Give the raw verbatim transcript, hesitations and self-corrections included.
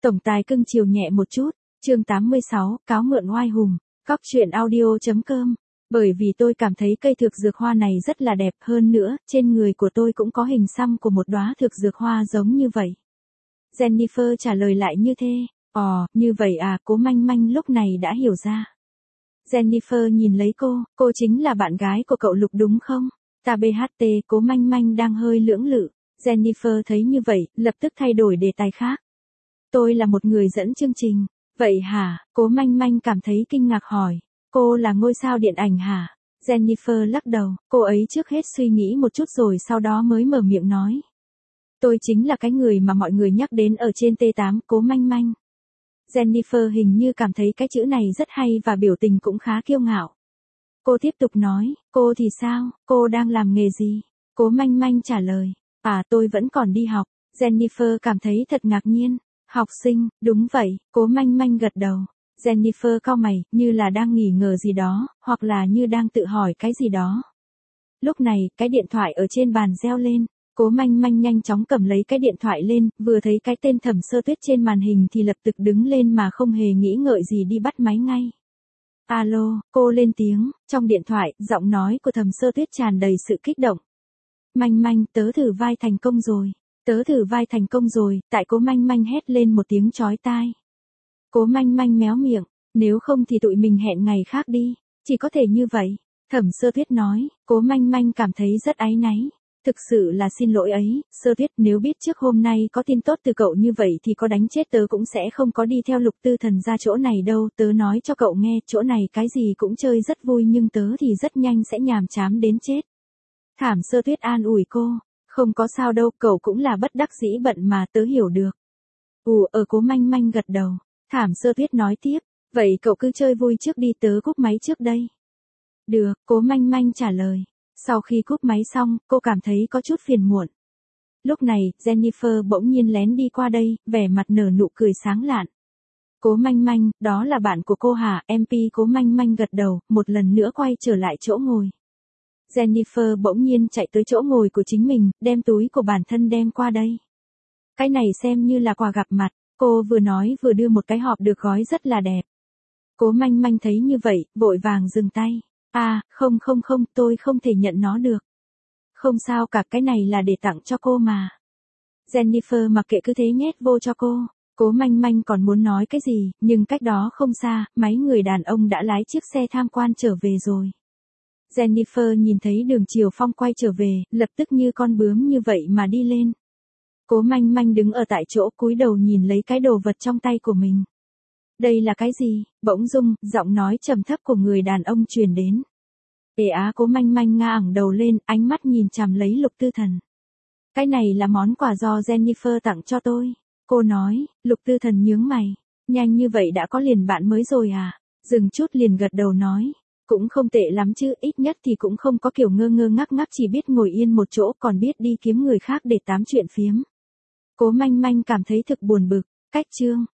Tổng tài cưng chiều nhẹ một chút, chương tám mươi sáu, cáo mượn oai hùng, cóc truyện audio.com. Bởi vì tôi cảm thấy cây thực dược hoa này rất là đẹp, hơn nữa, trên người của tôi cũng có hình xăm của một đóa thực dược hoa giống như vậy. Jennifer trả lời lại như thế. Ồ, như vậy à, Cố Manh Manh lúc này đã hiểu ra. Jennifer nhìn lấy cô, cô chính là bạn gái của cậu Lục đúng không? Ta bê hát tê, Cố Manh Manh đang hơi lưỡng lự. Jennifer thấy như vậy, lập tức thay đổi đề tài khác. Tôi là một người dẫn chương trình. Vậy hả? Cố Manh Manh cảm thấy kinh ngạc hỏi. Cô là ngôi sao điện ảnh hả? Jennifer lắc đầu, cô ấy trước hết suy nghĩ một chút rồi sau đó mới mở miệng nói. Tôi chính là cái người mà mọi người nhắc đến ở trên tê tám, Cố Manh Manh. Jennifer hình như cảm thấy cái chữ này rất hay và biểu tình cũng khá kiêu ngạo. Cô tiếp tục nói, cô thì sao, cô đang làm nghề gì? Cố Manh Manh trả lời, à tôi vẫn còn đi học. Jennifer cảm thấy thật ngạc nhiên. Học sinh, đúng vậy, Cố Manh Manh gật đầu. Jennifer cau mày, như là đang nghi ngờ gì đó, hoặc là như đang tự hỏi cái gì đó. Lúc này, cái điện thoại ở trên bàn reo lên. Cố Manh Manh nhanh chóng cầm lấy cái điện thoại lên, vừa thấy cái tên Thẩm Sơ Tuyết trên màn hình thì lập tức đứng lên mà không hề nghĩ ngợi gì đi bắt máy ngay. Alo, cô lên tiếng, trong điện thoại, giọng nói của Thẩm Sơ Tuyết tràn đầy sự kích động. Manh Manh, tớ thử vai thành công rồi. Tớ thử vai thành công rồi, tại Cố Manh Manh hét lên một tiếng chói tai. Cố Manh Manh méo miệng, nếu không thì tụi mình hẹn ngày khác đi, chỉ có thể như vậy. Thẩm Sơ Tuyết nói, Cố Manh Manh cảm thấy rất áy náy. Thực sự là xin lỗi ấy, Sơ Tuyết, nếu biết trước hôm nay có tin tốt từ cậu như vậy thì có đánh chết tớ cũng sẽ không có đi theo Lục Tư Thần ra chỗ này đâu, tớ nói cho cậu nghe, chỗ này cái gì cũng chơi rất vui nhưng tớ thì rất nhanh sẽ nhàm chán đến chết. Thẩm Sơ Tuyết an ủi cô, không có sao đâu, cậu cũng là bất đắc dĩ bận mà, tớ hiểu được. Ù, ở Cố Manh Manh gật đầu. Thẩm Sơ Tuyết nói tiếp, vậy cậu cứ chơi vui trước đi, tớ cúp máy trước đây. Được, Cố Manh Manh trả lời. Sau khi cúp máy xong, cô cảm thấy có chút phiền muộn. Lúc này, Jennifer bỗng nhiên lén đi qua đây, vẻ mặt nở nụ cười sáng lạn. Cố Manh Manh, đó là bạn của cô hả? em pê Cố Manh Manh gật đầu, một lần nữa quay trở lại chỗ ngồi. Jennifer bỗng nhiên chạy tới chỗ ngồi của chính mình, đem túi của bản thân đem qua đây. Cái này xem như là quà gặp mặt, cô vừa nói vừa đưa một cái hộp được gói rất là đẹp. Cố Manh Manh thấy như vậy, vội vàng dừng tay. À, không không không, tôi không thể nhận nó được. Không sao cả, cái này là để tặng cho cô mà. Jennifer mặc kệ cứ thế nhét vô cho cô. Cố Manh Manh còn muốn nói cái gì, nhưng cách đó không xa, mấy người đàn ông đã lái chiếc xe tham quan trở về rồi. Jennifer nhìn thấy Đường Chiều Phong quay trở về, lập tức như con bướm như vậy mà đi lên. Cố Manh Manh đứng ở tại chỗ cúi đầu nhìn lấy cái đồ vật trong tay của mình. Đây là cái gì? Bỗng dưng, giọng nói trầm thấp của người đàn ông truyền đến. Ê á, Cố Manh Manh ngả ngẩng đầu lên, ánh mắt nhìn chằm lấy Lục Tư Thần. Cái này là món quà do Jennifer tặng cho tôi. Cô nói. Lục Tư Thần nhướng mày. Nhanh như vậy đã có liền bạn mới rồi à? Dừng chút liền gật đầu nói. Cũng không tệ lắm chứ, ít nhất thì cũng không có kiểu ngơ ngơ ngắc ngắc chỉ biết ngồi yên một chỗ còn biết đi kiếm người khác để tám chuyện phiếm. Cố Manh Manh cảm thấy thực buồn bực. Cách chương.